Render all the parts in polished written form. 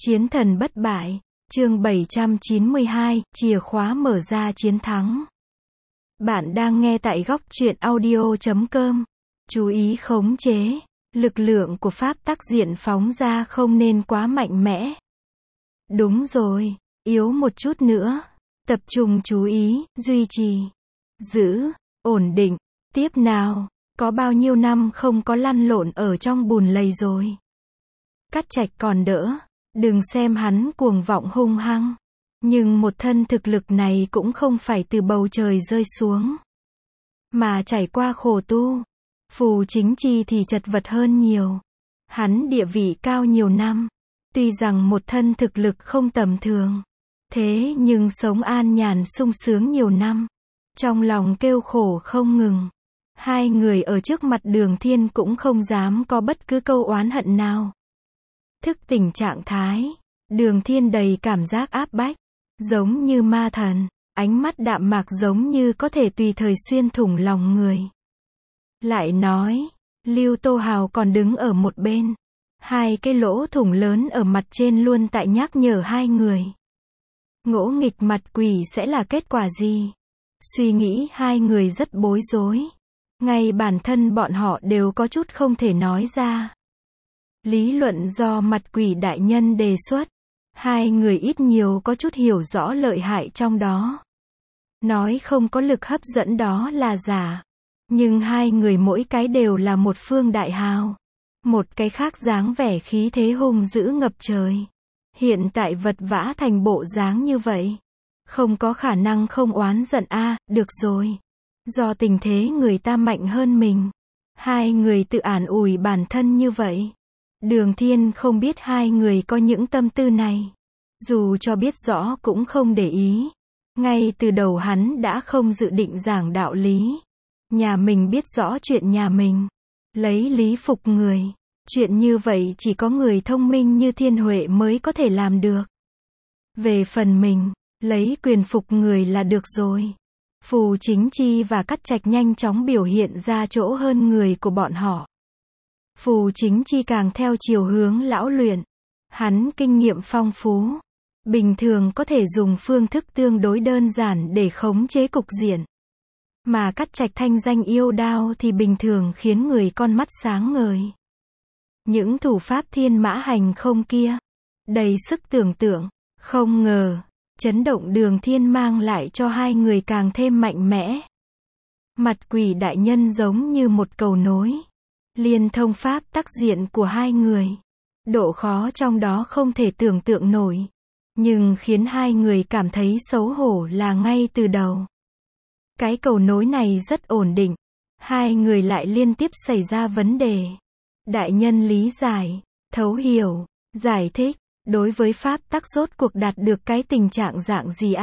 Chiến thần bất bại, chương 792, chìa khóa mở ra chiến thắng. Bạn đang nghe tại góc truyện audio.com. Chú ý khống chế. Lực lượng của pháp tắc diện phóng ra không nên quá mạnh mẽ. Đúng rồi, yếu một chút nữa. Tập trung chú ý, duy trì, giữ, ổn định. Tiếp nào, có bao nhiêu năm không có lăn lộn ở trong bùn lầy rồi. Cắt Trạch còn đỡ. Đừng xem hắn cuồng vọng hung hăng. Nhưng một thân thực lực này cũng không phải từ bầu trời rơi xuống. Mà trải qua khổ tu. Phù Chính Chi thì chật vật hơn nhiều. Hắn địa vị cao nhiều năm. Tuy rằng một thân thực lực không tầm thường. Thế nhưng sống an nhàn sung sướng nhiều năm. Trong lòng kêu khổ không ngừng. Hai người ở trước mặt Đường Thiên cũng không dám có bất cứ câu oán hận nào. Thức tỉnh trạng thái, Đường Thiên đầy cảm giác áp bách, giống như ma thần, ánh mắt đạm mạc giống như có thể tùy thời xuyên thủng lòng người. Lại nói, Lưu Tô Hào còn đứng ở một bên, hai cái lỗ thủng lớn ở mặt trên luôn tại nhắc nhở hai người. Ngỗ nghịch mặt quỷ sẽ là kết quả gì? Suy nghĩ hai người rất bối rối, ngay bản thân bọn họ đều có chút không thể nói ra. Lý luận do mặt quỷ đại nhân đề xuất. Hai người ít nhiều có chút hiểu rõ lợi hại trong đó. Nói không có lực hấp dẫn đó là giả. Nhưng hai người mỗi cái đều là một phương đại hào. Một cái khác dáng vẻ khí thế hung dữ ngập trời. Hiện tại vật vã thành bộ dáng như vậy. Không có khả năng không oán giận được rồi. Do tình thế người ta mạnh hơn mình. Hai người tự an ủi bản thân như vậy. Đường Thiên không biết hai người có những tâm tư này. Dù cho biết rõ cũng không để ý. Ngay từ đầu hắn đã không dự định giảng đạo lý. Nhà mình biết rõ chuyện nhà mình. Lấy lý phục người. Chuyện như vậy chỉ có người thông minh như Thiên Huệ mới có thể làm được. Về phần mình, lấy quyền phục người là được rồi. Phù Chính Chi và Cắt Trạch nhanh chóng biểu hiện ra chỗ hơn người của bọn họ. Phù Chính Chi càng theo chiều hướng lão luyện. Hắn kinh nghiệm phong phú. Bình thường có thể dùng phương thức tương đối đơn giản để khống chế cục diện. Mà Cắt Trạch thanh danh yêu đao thì bình thường khiến người con mắt sáng ngời. Những thủ pháp thiên mã hành không kia. Đầy sức tưởng tượng. Không ngờ, chấn động Đường Thiên mang lại cho hai người càng thêm mạnh mẽ. Mặt quỷ đại nhân giống như một cầu nối. Liên thông pháp tắc diện của hai người. Độ khó trong đó không thể tưởng tượng nổi. Nhưng khiến hai người cảm thấy xấu hổ là ngay từ đầu. Cái cầu nối này rất ổn định. Hai người lại liên tiếp xảy ra vấn đề. Đại nhân lý giải, thấu hiểu, giải thích. Đối với pháp tắc rốt cuộc đạt được cái tình trạng dạng gì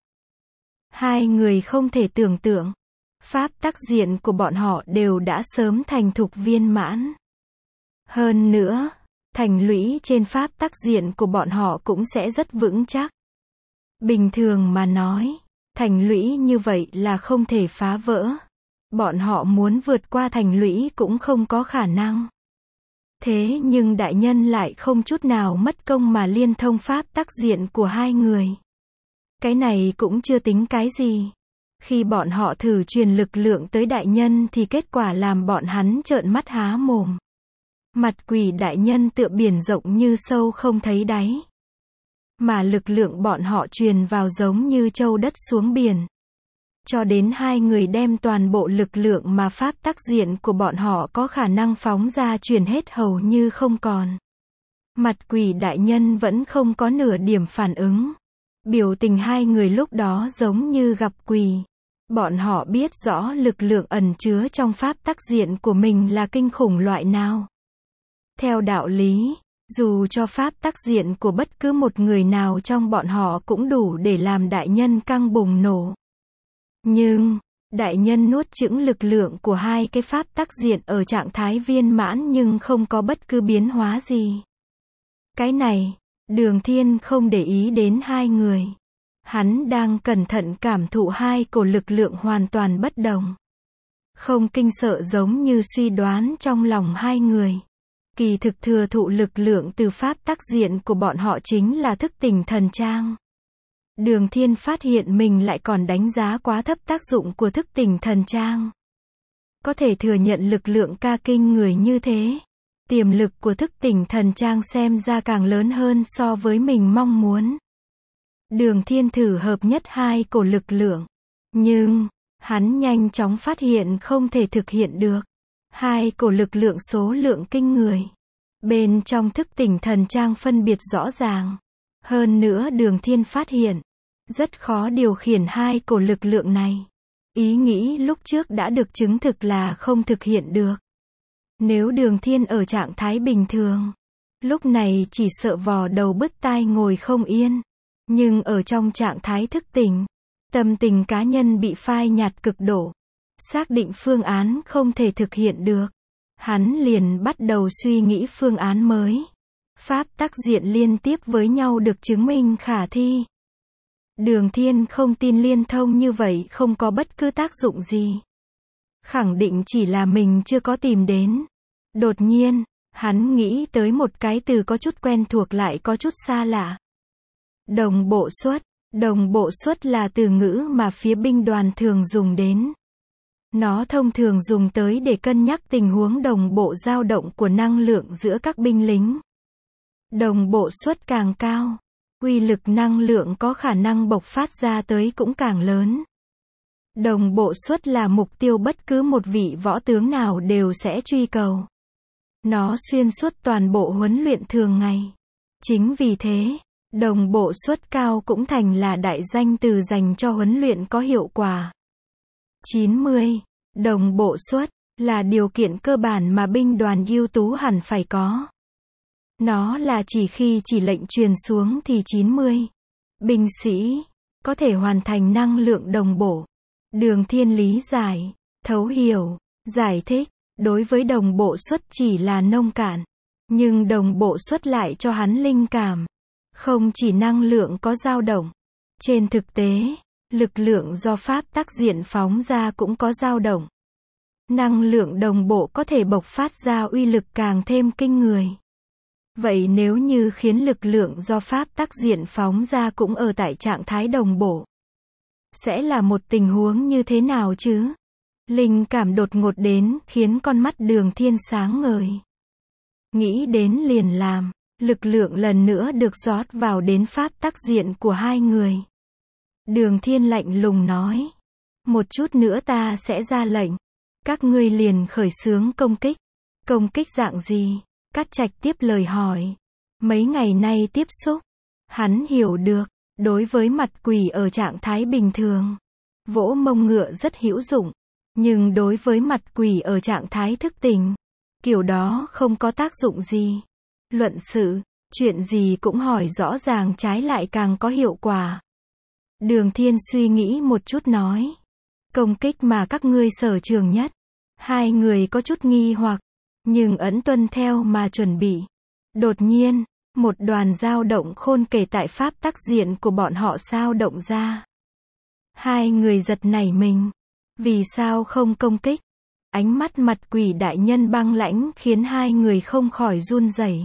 Hai người không thể tưởng tượng. Pháp tắc diện của bọn họ đều đã sớm thành thục viên mãn. Hơn nữa, thành lũy trên pháp tắc diện của bọn họ cũng sẽ rất vững chắc. Bình thường mà nói, thành lũy như vậy là không thể phá vỡ. Bọn họ muốn vượt qua thành lũy cũng không có khả năng. Thế nhưng đại nhân lại không chút nào mất công mà liên thông pháp tắc diện của hai người. Cái này cũng chưa tính cái gì. Khi bọn họ thử truyền lực lượng tới đại nhân thì kết quả làm bọn hắn trợn mắt há mồm. Mặt quỷ đại nhân tựa biển rộng như sâu không thấy đáy. Mà lực lượng bọn họ truyền vào giống như châu đất xuống biển. Cho đến hai người đem toàn bộ lực lượng mà pháp tắc diện của bọn họ có khả năng phóng ra truyền hết hầu như không còn. Mặt quỷ đại nhân vẫn không có nửa điểm phản ứng. Biểu tình hai người lúc đó giống như gặp quỷ. Bọn họ biết rõ lực lượng ẩn chứa trong pháp tắc diện của mình là kinh khủng loại nào. Theo đạo lý, dù cho pháp tắc diện của bất cứ một người nào trong bọn họ cũng đủ để làm đại nhân căng bùng nổ. Nhưng, đại nhân nuốt chửng lực lượng của hai cái pháp tắc diện ở trạng thái viên mãn nhưng không có bất cứ biến hóa gì. Cái này, Đường Thiên không để ý đến hai người. Hắn đang cẩn thận cảm thụ hai cổ lực lượng hoàn toàn bất đồng. Không kinh sợ giống như suy đoán trong lòng hai người. Kỳ thực thừa thụ lực lượng từ pháp tắc diện của bọn họ chính là thức tỉnh thần trang. Đường Thiên phát hiện mình lại còn đánh giá quá thấp tác dụng của thức tỉnh thần trang. Có thể thừa nhận lực lượng ca kinh người như thế. Tiềm lực của thức tỉnh thần trang xem ra càng lớn hơn so với mình mong muốn. Đường Thiên thử hợp nhất hai cổ lực lượng. Nhưng, hắn nhanh chóng phát hiện không thể thực hiện được. Hai cổ lực lượng số lượng kinh người. Bên trong thức tỉnh thần trang phân biệt rõ ràng. Hơn nữa Đường Thiên phát hiện, rất khó điều khiển hai cổ lực lượng này. Ý nghĩ lúc trước đã được chứng thực là không thực hiện được. Nếu Đường Thiên ở trạng thái bình thường, lúc này chỉ sợ vò đầu bứt tai ngồi không yên. Nhưng ở trong trạng thái thức tỉnh, tâm tình cá nhân bị phai nhạt cực độ. Xác định phương án không thể thực hiện được. Hắn liền bắt đầu suy nghĩ phương án mới. Pháp tắc diện liên tiếp với nhau được chứng minh khả thi. Đường Thiên không tin liên thông như vậy không có bất cứ tác dụng gì. Khẳng định chỉ là mình chưa có tìm đến. Đột nhiên, hắn nghĩ tới một cái từ có chút quen thuộc lại có chút xa lạ. Đồng bộ suất. Đồng bộ suất là từ ngữ mà phía binh đoàn thường dùng đến. Nó thông thường dùng tới để cân nhắc tình huống đồng bộ dao động của năng lượng giữa các binh lính. Đồng bộ suất càng cao, uy lực năng lượng có khả năng bộc phát ra tới cũng càng lớn. Đồng bộ suất là mục tiêu bất cứ một vị võ tướng nào đều sẽ truy cầu. Nó xuyên suốt toàn bộ huấn luyện thường ngày. Chính vì thế, đồng bộ suất cao cũng thành là đại danh từ dành cho huấn luyện có hiệu quả. 90. Đồng bộ suất là điều kiện cơ bản mà binh đoàn ưu tú hẳn phải có. Nó là chỉ khi chỉ lệnh truyền xuống thì 90 binh sĩ có thể hoàn thành năng lượng đồng bộ. Đường Thiên lý giải, thấu hiểu, giải thích, đối với đồng bộ suất chỉ là nông cạn, nhưng đồng bộ suất lại cho hắn linh cảm. Không chỉ năng lượng có dao động, trên thực tế, lực lượng do pháp tắc diện phóng ra cũng có dao động. Năng lượng đồng bộ có thể bộc phát ra uy lực càng thêm kinh người. Vậy nếu như khiến lực lượng do pháp tắc diện phóng ra cũng ở tại trạng thái đồng bộ, sẽ là một tình huống như thế nào chứ? Linh cảm đột ngột đến khiến con mắt Đường Thiên sáng ngời. Nghĩ đến liền làm, lực lượng lần nữa được rót vào đến pháp tắc diện của hai người. Đường Thiên lạnh lùng nói, một chút nữa ta sẽ ra lệnh, các ngươi liền khởi xướng công kích. Công kích dạng gì? Cát Trạch tiếp lời hỏi. Mấy ngày nay tiếp xúc, hắn hiểu được, đối với mặt quỷ ở trạng thái bình thường, vỗ mông ngựa rất hữu dụng, nhưng đối với mặt quỷ ở trạng thái thức tỉnh, kiểu đó không có tác dụng gì. Luận sự, chuyện gì cũng hỏi rõ ràng trái lại càng có hiệu quả. Đường Thiên suy nghĩ một chút nói, công kích mà các ngươi sở trường nhất. Hai người có chút nghi hoặc, nhưng ẩn tuân theo mà chuẩn bị. Đột nhiên, một đoàn dao động khôn kể tại pháp tắc diện của bọn họ sao động ra. Hai người giật nảy mình. Vì sao không công kích? Ánh mắt mặt quỷ đại nhân băng lãnh khiến hai người không khỏi run rẩy.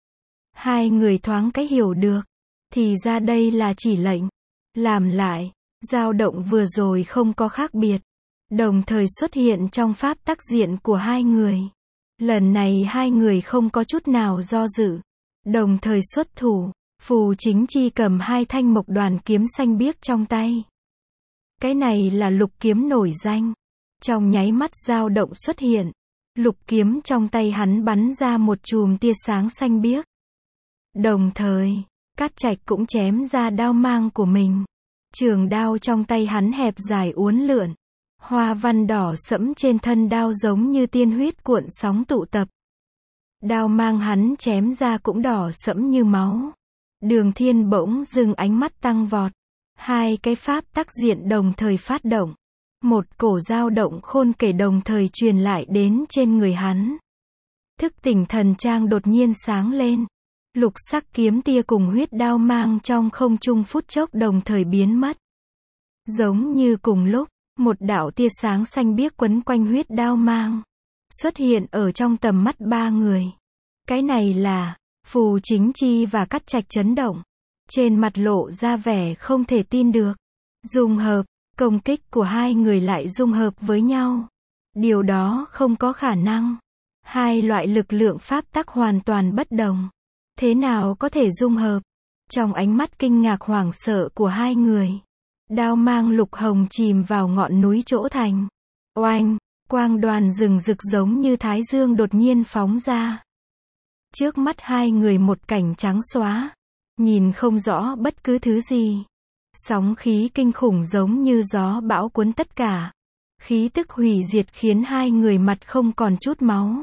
Hai người thoáng cái hiểu được. Thì ra đây là chỉ lệnh. Làm lại, dao động vừa rồi không có khác biệt. Đồng thời xuất hiện trong pháp tắc diện của hai người. Lần này hai người không có chút nào do dự. Đồng thời xuất thủ, Phù Chính Chi cầm hai thanh mộc đoàn kiếm xanh biếc trong tay. Cái này là lục kiếm nổi danh. Trong nháy mắt dao động xuất hiện. Lục kiếm trong tay hắn bắn ra một chùm tia sáng xanh biếc. Đồng thời, Cát Trạch cũng chém ra đao mang của mình. Trường đao trong tay hắn hẹp dài uốn lượn. Hoa văn đỏ sẫm trên thân đao giống như tiên huyết cuộn sóng tụ tập. Đao mang hắn chém ra cũng đỏ sẫm như máu. Đường Thiên bỗng dưng ánh mắt tăng vọt. Hai cái pháp tắc diện đồng thời phát động. Một cổ dao động khôn kể đồng thời truyền lại đến trên người hắn. Thức tỉnh thần trang đột nhiên sáng lên. Lục sắc kiếm tia cùng huyết đao mang trong không trung phút chốc đồng thời biến mất. Giống như cùng lúc, một đạo tia sáng xanh biếc quấn quanh huyết đao mang, xuất hiện ở trong tầm mắt ba người. Cái này là, Phù Chính Chi và Cát Trạch chấn động. Trên mặt lộ ra vẻ không thể tin được. Dung hợp, công kích của hai người lại dung hợp với nhau. Điều đó không có khả năng. Hai loại lực lượng pháp tắc hoàn toàn bất đồng. Thế nào có thể dung hợp? Trong ánh mắt kinh ngạc hoảng sợ của hai người, đao mang lục hồng chìm vào ngọn núi chỗ thành. Oanh, quang đoàn rừng rực giống như thái dương đột nhiên phóng ra. Trước mắt hai người một cảnh trắng xóa, nhìn không rõ bất cứ thứ gì. Sóng khí kinh khủng giống như gió bão cuốn tất cả. Khí tức hủy diệt khiến hai người mặt không còn chút máu.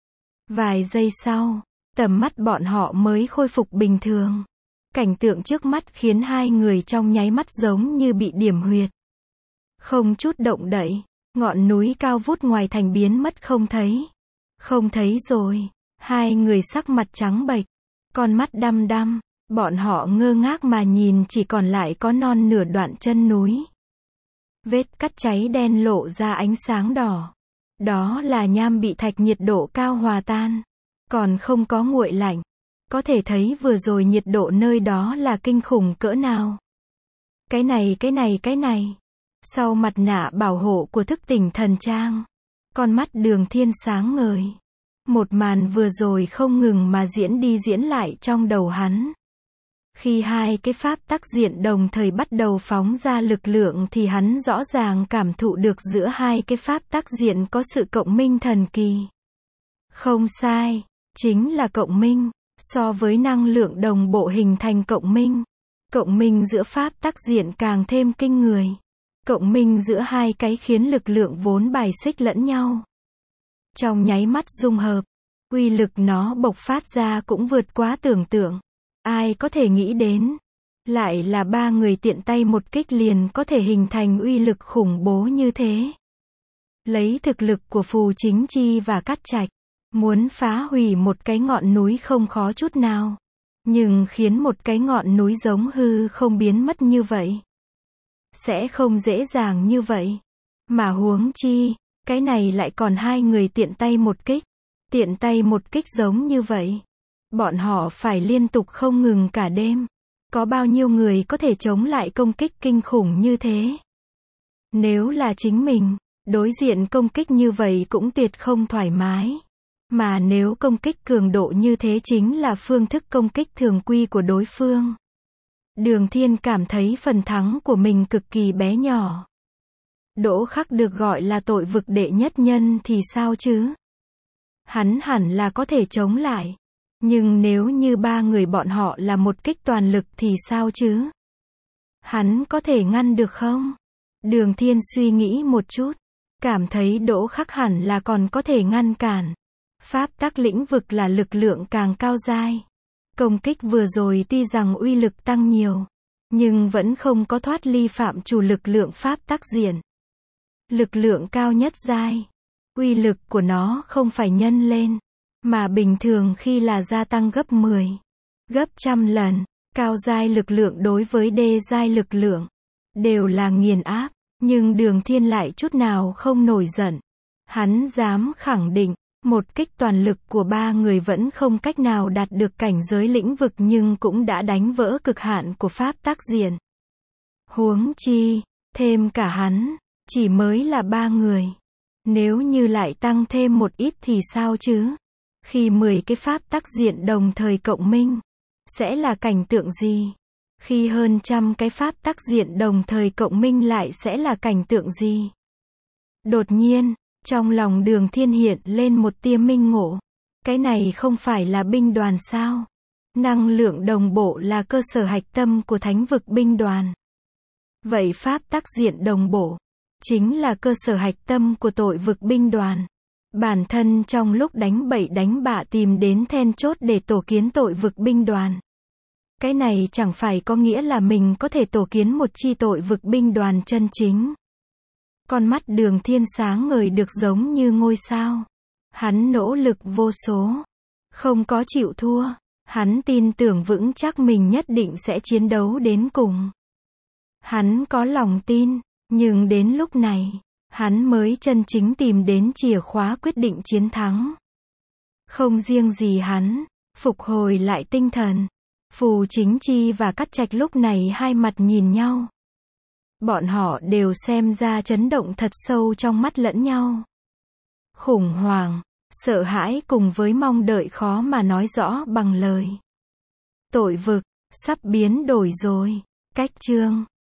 Vài giây sau, tầm mắt bọn họ mới khôi phục bình thường. Cảnh tượng trước mắt khiến hai người trong nháy mắt giống như bị điểm huyệt. Không chút động đậy, ngọn núi cao vút ngoài thành biến mất không thấy. Không thấy rồi, hai người sắc mặt trắng bệch, con mắt đăm đăm, bọn họ ngơ ngác mà nhìn chỉ còn lại có non nửa đoạn chân núi. Vết cắt cháy đen lộ ra ánh sáng đỏ. Đó là nham bị thạch nhiệt độ cao hòa tan, còn không có nguội lạnh. Có thể thấy vừa rồi nhiệt độ nơi đó là kinh khủng cỡ nào. Cái này. Sau mặt nạ bảo hộ của thức tỉnh thần trang, con mắt Đường Thiên sáng ngời. Một màn vừa rồi không ngừng mà diễn đi diễn lại trong đầu hắn. Khi hai cái pháp tắc diện đồng thời bắt đầu phóng ra lực lượng thì hắn rõ ràng cảm thụ được giữa hai cái pháp tắc diện có sự cộng minh thần kỳ. Không sai, chính là cộng minh. So với năng lượng đồng bộ hình thành cộng minh giữa pháp tắc diện càng thêm kinh người. Cộng minh giữa hai cái khiến lực lượng vốn bài xích lẫn nhau. Trong nháy mắt dung hợp, uy lực nó bộc phát ra cũng vượt quá tưởng tượng. Ai có thể nghĩ đến, lại là ba người tiện tay một kích liền có thể hình thành uy lực khủng bố như thế. Lấy thực lực của Phù Chính Chi và Cát Trạch, muốn phá hủy một cái ngọn núi không khó chút nào. Nhưng khiến một cái ngọn núi giống hư không biến mất như vậy, sẽ không dễ dàng như vậy. Mà huống chi, cái này lại còn hai người tiện tay một kích. Tiện tay một kích giống như vậy. Bọn họ phải liên tục không ngừng cả đêm. Có bao nhiêu người có thể chống lại công kích kinh khủng như thế? Nếu là chính mình, đối diện công kích như vậy cũng tuyệt không thoải mái. Mà nếu công kích cường độ như thế chính là phương thức công kích thường quy của đối phương. Đường Thiên cảm thấy phần thắng của mình cực kỳ bé nhỏ. Đỗ Khắc được gọi là tội vực đệ nhất nhân thì sao chứ? Hắn hẳn là có thể chống lại. Nhưng nếu như ba người bọn họ là một kích toàn lực thì sao chứ? Hắn có thể ngăn được không? Đường Thiên suy nghĩ một chút, cảm thấy Đỗ Khắc hẳn là còn có thể ngăn cản. Pháp tắc lĩnh vực là lực lượng càng cao giai. Công kích vừa rồi tuy rằng uy lực tăng nhiều, nhưng vẫn không có thoát ly phạm chủ lực lượng pháp tắc diện. Lực lượng cao nhất giai, uy lực của nó không phải nhân lên, mà bình thường khi là gia tăng gấp 10, gấp trăm lần. Cao giai lực lượng đối với đê giai lực lượng đều là nghiền áp, nhưng Đường Thiên lại chút nào không nổi giận. Hắn dám khẳng định, một kích toàn lực của ba người vẫn không cách nào đạt được cảnh giới lĩnh vực nhưng cũng đã đánh vỡ cực hạn của pháp tắc diện. Huống chi, thêm cả hắn, chỉ mới là ba người. Nếu như lại tăng thêm một ít thì sao chứ? Khi 10 cái pháp tắc diện đồng thời cộng minh, sẽ là cảnh tượng gì? Khi hơn trăm cái pháp tắc diện đồng thời cộng minh lại sẽ là cảnh tượng gì? Đột nhiên, trong lòng Đường Thiên hiện lên một tia minh ngộ. Cái này không phải là binh đoàn sao? Năng lượng đồng bộ là cơ sở hạch tâm của thánh vực binh đoàn. Vậy pháp tắc diện đồng bộ chính là cơ sở hạch tâm của tội vực binh đoàn. Bản thân trong lúc đánh bậy đánh bạ tìm đến then chốt để tổ kiến tội vực binh đoàn. Cái này chẳng phải có nghĩa là mình có thể tổ kiến một chi tội vực binh đoàn chân chính. Con mắt Đường Thiên sáng ngời được giống như ngôi sao. Hắn nỗ lực vô số, không có chịu thua. Hắn tin tưởng vững chắc mình nhất định sẽ chiến đấu đến cùng. Hắn có lòng tin, nhưng đến lúc này, hắn mới chân chính tìm đến chìa khóa quyết định chiến thắng. Không riêng gì hắn, phục hồi lại tinh thần. Phù Chính Chi và Cát Trạch lúc này hai mặt nhìn nhau. Bọn họ đều xem ra chấn động thật sâu trong mắt lẫn nhau. Khủng hoảng, sợ hãi cùng với mong đợi khó mà nói rõ bằng lời. Tội vực, sắp biến đổi rồi. Cách chương